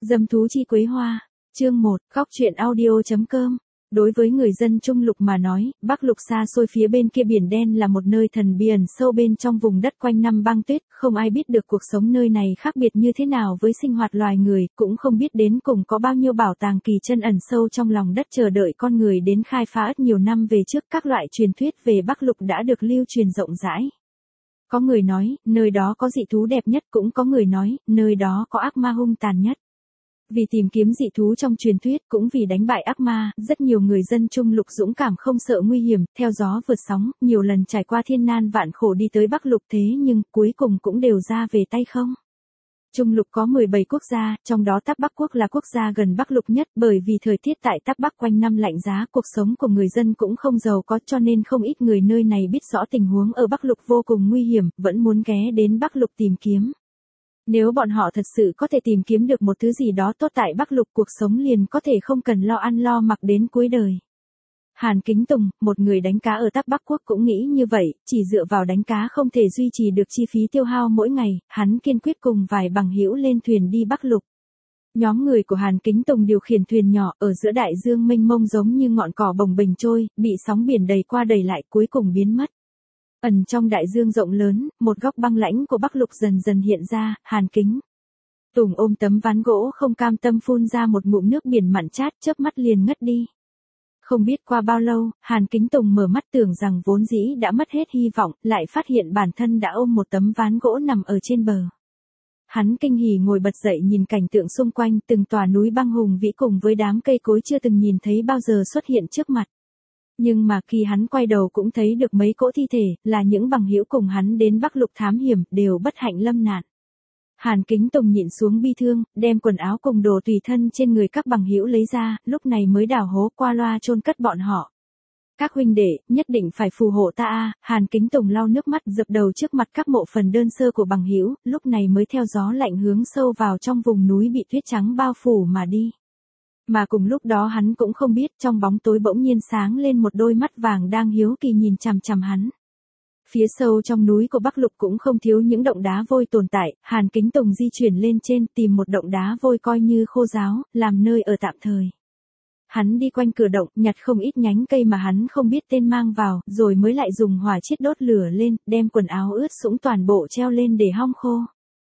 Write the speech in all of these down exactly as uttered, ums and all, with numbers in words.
Dâm thú chi quế hoa. Chương một, góc truyện audio.com. Đối với người dân Trung Lục mà nói, Bắc Lục xa xôi phía bên kia biển đen là một nơi thần bí ẩn sâu bên trong vùng đất quanh năm băng tuyết, không ai biết được cuộc sống nơi này khác biệt như thế nào với sinh hoạt loài người, cũng không biết đến cùng có bao nhiêu bảo tàng kỳ chân ẩn sâu trong lòng đất chờ đợi con người đến khai phá. Ất nhiều năm về trước, các loại truyền thuyết về Bắc Lục đã được lưu truyền rộng rãi. Có người nói, nơi đó có dị thú đẹp nhất, cũng có người nói, nơi đó có ác ma hung tàn nhất. Vì tìm kiếm dị thú trong truyền thuyết, cũng vì đánh bại ác ma, rất nhiều người dân Trung Lục dũng cảm không sợ nguy hiểm, theo gió vượt sóng, nhiều lần trải qua thiên nan vạn khổ đi tới Bắc Lục, thế nhưng cuối cùng cũng đều ra về tay không. Trung Lục có mười bảy quốc gia, trong đó Tắc Bắc Quốc là quốc gia gần Bắc Lục nhất, bởi vì thời tiết tại Tắc Bắc quanh năm lạnh giá, cuộc sống của người dân cũng không giàu có, cho nên không ít người nơi này biết rõ tình huống ở Bắc Lục vô cùng nguy hiểm, vẫn muốn ghé đến Bắc Lục tìm kiếm. Nếu bọn họ thật sự có thể tìm kiếm được một thứ gì đó tốt tại Bắc Lục, cuộc sống liền có thể không cần lo ăn lo mặc đến cuối đời. Hàn Kính Tùng, một người đánh cá ở Tắc Bắc Quốc cũng nghĩ như vậy, chỉ dựa vào đánh cá không thể duy trì được chi phí tiêu hao mỗi ngày, hắn kiên quyết cùng vài bằng hữu lên thuyền đi Bắc Lục. Nhóm người của Hàn Kính Tùng điều khiển thuyền nhỏ ở giữa đại dương mênh mông giống như ngọn cỏ bồng bềnh trôi, bị sóng biển đầy qua đầy lại cuối cùng biến mất. Ẩn trong đại dương rộng lớn, một góc băng lãnh của Bắc Lục dần dần hiện ra, Hàn Kính Tùng ôm tấm ván gỗ không cam tâm phun ra một ngụm nước biển mặn chát, chớp mắt liền ngất đi. Không biết qua bao lâu, Hàn Kính Tùng mở mắt tưởng rằng vốn dĩ đã mất hết hy vọng, lại phát hiện bản thân đã ôm một tấm ván gỗ nằm ở trên bờ. Hắn kinh hỉ ngồi bật dậy nhìn cảnh tượng xung quanh, từng tòa núi băng hùng vĩ cùng với đám cây cối chưa từng nhìn thấy bao giờ xuất hiện trước mặt. Nhưng mà khi hắn quay đầu cũng thấy được mấy cỗ thi thể, là những bằng hữu cùng hắn đến Bắc Lục thám hiểm, đều bất hạnh lâm nạn. Hàn Kính Tùng nhịn xuống bi thương, đem quần áo cùng đồ tùy thân trên người các bằng hữu lấy ra, lúc này mới đào hố qua loa chôn cất bọn họ. Các huynh đệ, nhất định phải phù hộ ta a. Hàn Kính Tùng lau nước mắt dập đầu trước mặt các mộ phần đơn sơ của bằng hữu, lúc này mới theo gió lạnh hướng sâu vào trong vùng núi bị tuyết trắng bao phủ mà đi. Mà cùng lúc đó hắn cũng không biết, trong bóng tối bỗng nhiên sáng lên một đôi mắt vàng đang hiếu kỳ nhìn chằm chằm hắn. Phía sâu trong núi của Bắc Lục cũng không thiếu những động đá vôi tồn tại, Hàn Kính Tùng di chuyển lên trên tìm một động đá vôi coi như khô ráo, làm nơi ở tạm thời. Hắn đi quanh cửa động, nhặt không ít nhánh cây mà hắn không biết tên mang vào, rồi mới lại dùng hỏa chiết đốt lửa lên, đem quần áo ướt sũng toàn bộ treo lên để hong khô.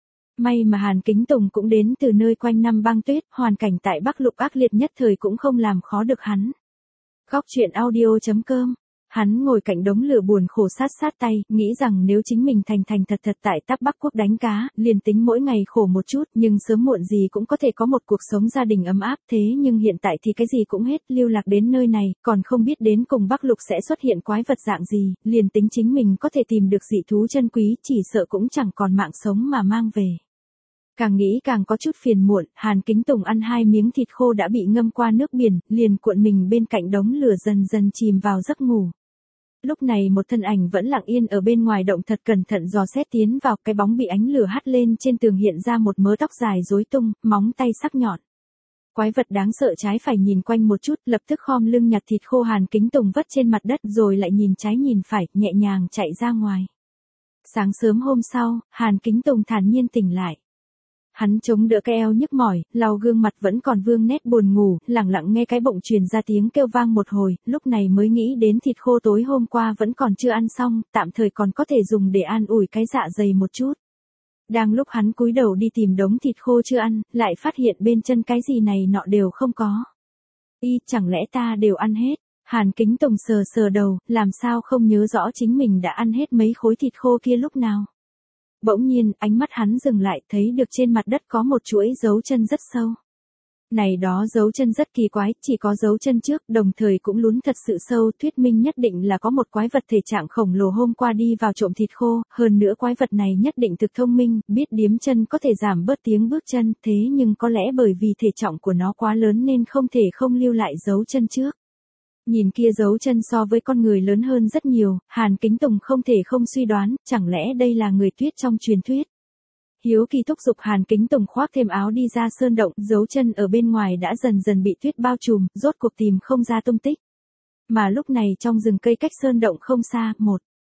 May mà Hàn Kính Tùng cũng đến từ nơi quanh năm băng tuyết, hoàn cảnh tại Bắc Lục ác liệt nhất thời cũng không làm khó được hắn. Góc truyện audio.com. Hắn ngồi cạnh đống lửa buồn khổ sát sát tay, nghĩ rằng nếu chính mình thành thành thật thật tại Tắc Bắc Quốc đánh cá, liền tính mỗi ngày khổ một chút, nhưng sớm muộn gì cũng có thể có một cuộc sống gia đình ấm áp, thế nhưng hiện tại thì cái gì cũng hết, lưu lạc đến nơi này, còn không biết đến cùng Bắc Lục sẽ xuất hiện quái vật dạng gì, liền tính chính mình có thể tìm được dị thú chân quý, chỉ sợ cũng chẳng còn mạng sống mà mang về. Càng nghĩ càng có chút phiền muộn, Hàn Kính Tùng ăn hai miếng thịt khô đã bị ngâm qua nước biển, liền cuộn mình bên cạnh đống lửa dần dần chìm vào giấc ngủ. Lúc này một thân ảnh vẫn lặng yên ở bên ngoài động thật cẩn thận dò xét tiến vào, cái bóng bị ánh lửa hắt lên trên tường hiện ra một mớ tóc dài rối tung, móng tay sắc nhọn. Quái vật đáng sợ trái phải nhìn quanh một chút, lập tức khom lưng nhặt thịt khô Hàn Kính Tùng vất trên mặt đất rồi lại nhìn trái nhìn phải, nhẹ nhàng chạy ra ngoài. Sáng sớm hôm sau, Hàn Kính Tùng thản nhiên tỉnh lại. Hắn chống đỡ cái eo nhức mỏi, lau gương mặt vẫn còn vương nét buồn ngủ, lặng lặng nghe cái bụng truyền ra tiếng kêu vang một hồi, lúc này mới nghĩ đến thịt khô tối hôm qua vẫn còn chưa ăn xong, tạm thời còn có thể dùng để an ủi cái dạ dày một chút. Đang lúc hắn cúi đầu đi tìm đống thịt khô chưa ăn, lại phát hiện bên chân cái gì này nọ đều không có. Y, chẳng lẽ ta đều ăn hết? Hàn Kính Tùng sờ sờ đầu, làm sao không nhớ rõ chính mình đã ăn hết mấy khối thịt khô kia lúc nào. Bỗng nhiên, ánh mắt hắn dừng lại, thấy được trên mặt đất có một chuỗi dấu chân rất sâu. Này đó dấu chân rất kỳ quái, chỉ có dấu chân trước, đồng thời cũng lún thật sự sâu, thuyết minh nhất định là có một quái vật thể trạng khổng lồ hôm qua đi vào trộm thịt khô, hơn nữa quái vật này nhất định thực thông minh, biết điếm chân có thể giảm bớt tiếng bước chân, thế nhưng có lẽ bởi vì thể trọng của nó quá lớn nên không thể không lưu lại dấu chân trước. Nhìn kia dấu chân so với con người lớn hơn rất nhiều, Hàn Kính Tùng không thể không suy đoán, chẳng lẽ đây là người tuyết trong truyền thuyết. Hiếu kỳ thúc giục Hàn Kính Tùng khoác thêm áo đi ra sơn động, dấu chân ở bên ngoài đã dần dần bị tuyết bao trùm, rốt cuộc tìm không ra tung tích. Mà lúc này trong rừng cây cách sơn động không xa, một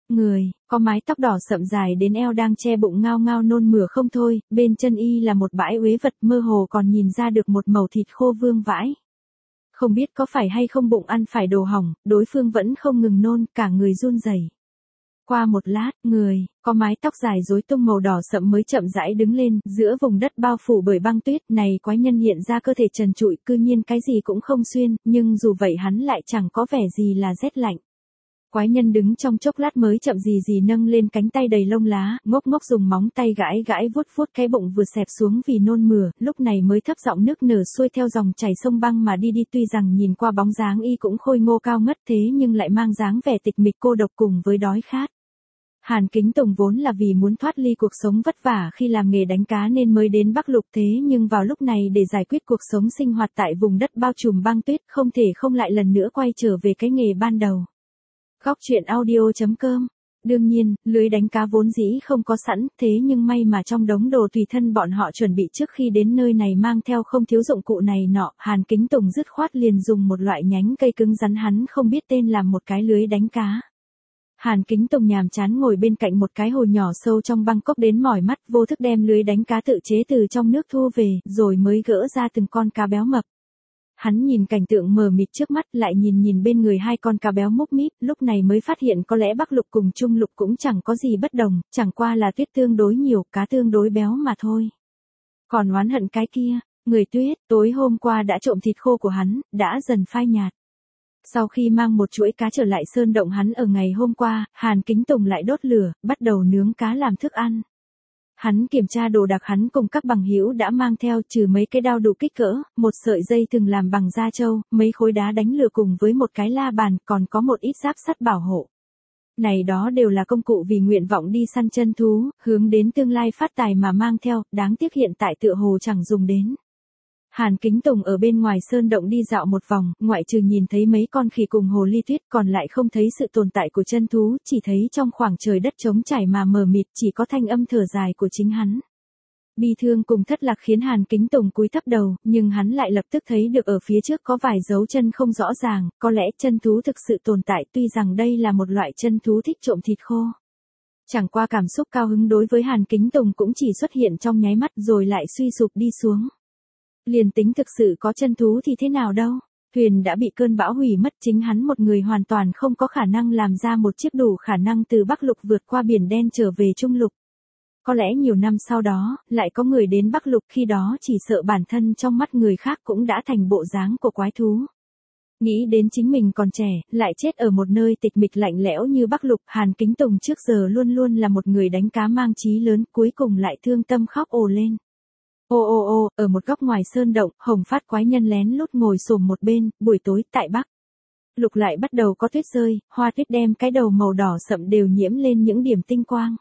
Người, có mái tóc đỏ sậm dài đến eo đang che bụng ngao ngao nôn mửa không thôi, bên chân y là một bãi uế vật mơ hồ còn nhìn ra được một mẩu thịt khô vương vãi. Không biết có phải hay không bụng ăn phải đồ hỏng, đối phương vẫn không ngừng nôn, cả người run rẩy. Qua một lát, người, có mái tóc dài rối tung màu đỏ sậm mới chậm rãi đứng lên, giữa vùng đất bao phủ bởi băng tuyết, này quái nhân hiện ra cơ thể trần trụi, cư nhiên cái gì cũng không xuyên, nhưng dù vậy hắn lại chẳng có vẻ gì là rét lạnh. Quái nhân đứng trong chốc lát mới chậm gì gì nâng lên cánh tay đầy lông lá, ngốc ngốc dùng móng tay gãi gãi vuốt vuốt cái bụng vừa xẹp xuống vì nôn mửa, lúc này mới thấp giọng nước nở xuôi theo dòng chảy sông băng mà đi đi, tuy rằng nhìn qua bóng dáng y cũng khôi ngô cao ngất thế nhưng lại mang dáng vẻ tịch mịch cô độc cùng với đói khát. Hàn Kính Tùng vốn là vì muốn thoát ly cuộc sống vất vả khi làm nghề đánh cá nên mới đến Bắc Lục, thế nhưng vào lúc này để giải quyết cuộc sống sinh hoạt tại vùng đất bao trùm băng tuyết không thể không lại lần nữa quay trở về cái nghề ban đầu. Góc truyện audio chấm com. Đương nhiên, lưới đánh cá vốn dĩ không có sẵn, thế nhưng may mà trong đống đồ tùy thân bọn họ chuẩn bị trước khi đến nơi này mang theo không thiếu dụng cụ này nọ, Hàn Kính Tùng dứt khoát liền dùng một loại nhánh cây cứng rắn hắn không biết tên làm một cái lưới đánh cá. Hàn Kính Tùng nhàm chán ngồi bên cạnh một cái hồ nhỏ sâu trong băng cốc đến mỏi mắt, vô thức đem lưới đánh cá tự chế từ trong nước thu về, rồi mới gỡ ra từng con cá béo mập. Hắn nhìn cảnh tượng mờ mịt trước mắt, lại nhìn nhìn bên người hai con cá béo múp míp, lúc này mới phát hiện có lẽ Bắc Lục cùng Trung Lục cũng chẳng có gì bất đồng, chẳng qua là tuyết tương đối nhiều, cá tương đối béo mà thôi. Còn oán hận cái kia, người tuyết, tối hôm qua đã trộm thịt khô của hắn, đã dần phai nhạt. Sau khi mang một chuỗi cá trở lại sơn động hắn ở ngày hôm qua, Hàn Kính Tùng lại đốt lửa, bắt đầu nướng cá làm thức ăn. Hắn kiểm tra đồ đạc hắn cùng các bằng hữu đã mang theo, trừ mấy cái đao đủ kích cỡ, một sợi dây thừng làm bằng da trâu, mấy khối đá đánh lửa cùng với một cái la bàn, còn có một ít giáp sắt bảo hộ. Này đó đều là công cụ vì nguyện vọng đi săn chân thú, hướng đến tương lai phát tài mà mang theo, đáng tiếc hiện tại tựa hồ chẳng dùng đến. Hàn Kính Tùng ở bên ngoài sơn động đi dạo một vòng, ngoại trừ nhìn thấy mấy con khỉ cùng hồ ly tuyết còn lại không thấy sự tồn tại của chân thú, chỉ thấy trong khoảng trời đất trống trải mà mờ mịt chỉ có thanh âm thở dài của chính hắn. Bi thương cùng thất lạc khiến Hàn Kính Tùng cúi thấp đầu, nhưng hắn lại lập tức thấy được ở phía trước có vài dấu chân không rõ ràng, có lẽ chân thú thực sự tồn tại tuy rằng đây là một loại chân thú thích trộm thịt khô. Chẳng qua cảm xúc cao hứng đối với Hàn Kính Tùng cũng chỉ xuất hiện trong nháy mắt rồi lại suy sụp đi xuống. Liền tính thực sự có chân thú thì thế nào đâu, thuyền đã bị cơn bão hủy mất, chính hắn một người hoàn toàn không có khả năng làm ra một chiếc đủ khả năng từ Bắc Lục vượt qua biển đen trở về Trung Lục. Có lẽ nhiều năm sau đó, lại có người đến Bắc Lục, khi đó chỉ sợ bản thân trong mắt người khác cũng đã thành bộ dáng của quái thú. Nghĩ đến chính mình còn trẻ, lại chết ở một nơi tịch mịch lạnh lẽo như Bắc Lục, Hàn Kính Tùng trước giờ luôn luôn là một người đánh cá mang chí lớn, cuối cùng lại thương tâm khóc ồ lên. Ô ô ô, ở một góc ngoài sơn động, Hồng Phát quái nhân lén lút ngồi xổm một bên, buổi tối tại Bắc Lục lại bắt đầu có tuyết rơi, hoa tuyết đem cái đầu màu đỏ sậm đều nhiễm lên những điểm tinh quang.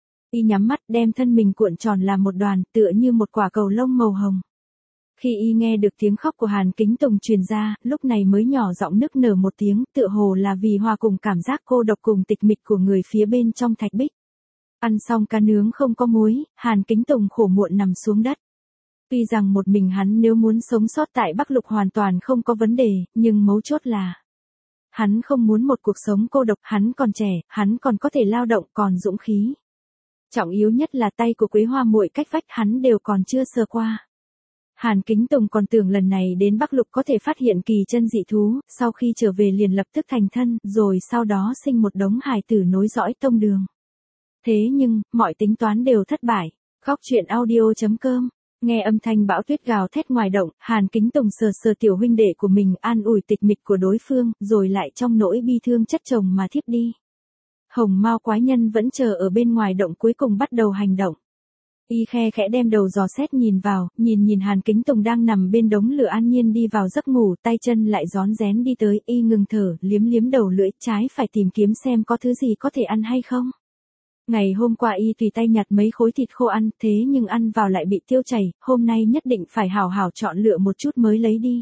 Y nhắm mắt đem thân mình cuộn tròn làm một đoàn, tựa như một quả cầu lông màu hồng. Khi y nghe được tiếng khóc của Hàn Kính Tùng truyền ra, lúc này mới nhỏ giọng nức nở một tiếng, tựa hồ là vì hòa cùng cảm giác cô độc cùng tịch mịch của người phía bên trong thạch bích. Ăn xong cá nướng không có muối, Hàn Kính Tùng khổ muộn nằm xuống đất. Tuy rằng một mình hắn nếu muốn sống sót tại Bắc Lục hoàn toàn không có vấn đề, nhưng mấu chốt là hắn không muốn một cuộc sống cô độc, hắn còn trẻ, hắn còn có thể lao động, còn dũng khí. Trọng yếu nhất là tay của Quế Hoa muội cách vách hắn đều còn chưa sờ qua. Hàn Kính Tùng còn tưởng lần này đến Bắc Lục có thể phát hiện kỳ chân dị thú, sau khi trở về liền lập tức thành thân, rồi sau đó sinh một đống hài tử nối dõi tông đường. Thế nhưng, mọi tính toán đều thất bại. Góc truyện audio chấm com. Nghe âm thanh bão tuyết gào thét ngoài động, Hàn Kính Tùng sờ sờ tiểu huynh đệ của mình, an ủi tịch mịch của đối phương, rồi lại trong nỗi bi thương chất chồng mà thiếp đi. Hồng Mao quái nhân vẫn chờ ở bên ngoài động, cuối cùng bắt đầu hành động. Y khe khẽ đem đầu dò xét nhìn vào, nhìn nhìn Hàn Kính Tùng đang nằm bên đống lửa an nhiên đi vào giấc ngủ, tay chân lại rón rén đi tới, y ngừng thở, liếm liếm đầu lưỡi, trái phải tìm kiếm xem có thứ gì có thể ăn hay không. Ngày hôm qua y tùy tay nhặt mấy khối thịt khô ăn, thế nhưng ăn vào lại bị tiêu chảy, hôm nay nhất định phải hào hào chọn lựa một chút mới lấy đi.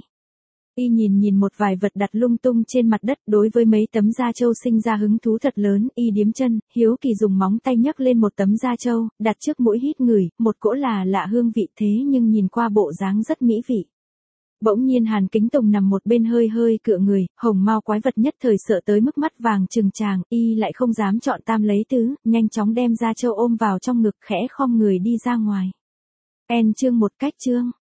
Y nhìn nhìn một vài vật đặt lung tung trên mặt đất, đối với mấy tấm da trâu sinh ra hứng thú thật lớn, y điếm chân, hiếu kỳ dùng móng tay nhấc lên một tấm da trâu, đặt trước mũi hít ngửi, một cỗ là lạ hương vị thế nhưng nhìn qua bộ dáng rất mỹ vị. Bỗng nhiên Hàn Kính Tùng nằm một bên hơi hơi cựa người, hồng mao quái vật nhất thời sợ tới mức mắt vàng trừng tràng, y lại không dám chọn tam lấy tứ, nhanh chóng đem Gia Châu ôm vào trong ngực khẽ khom người đi ra ngoài. En chương một cách chương.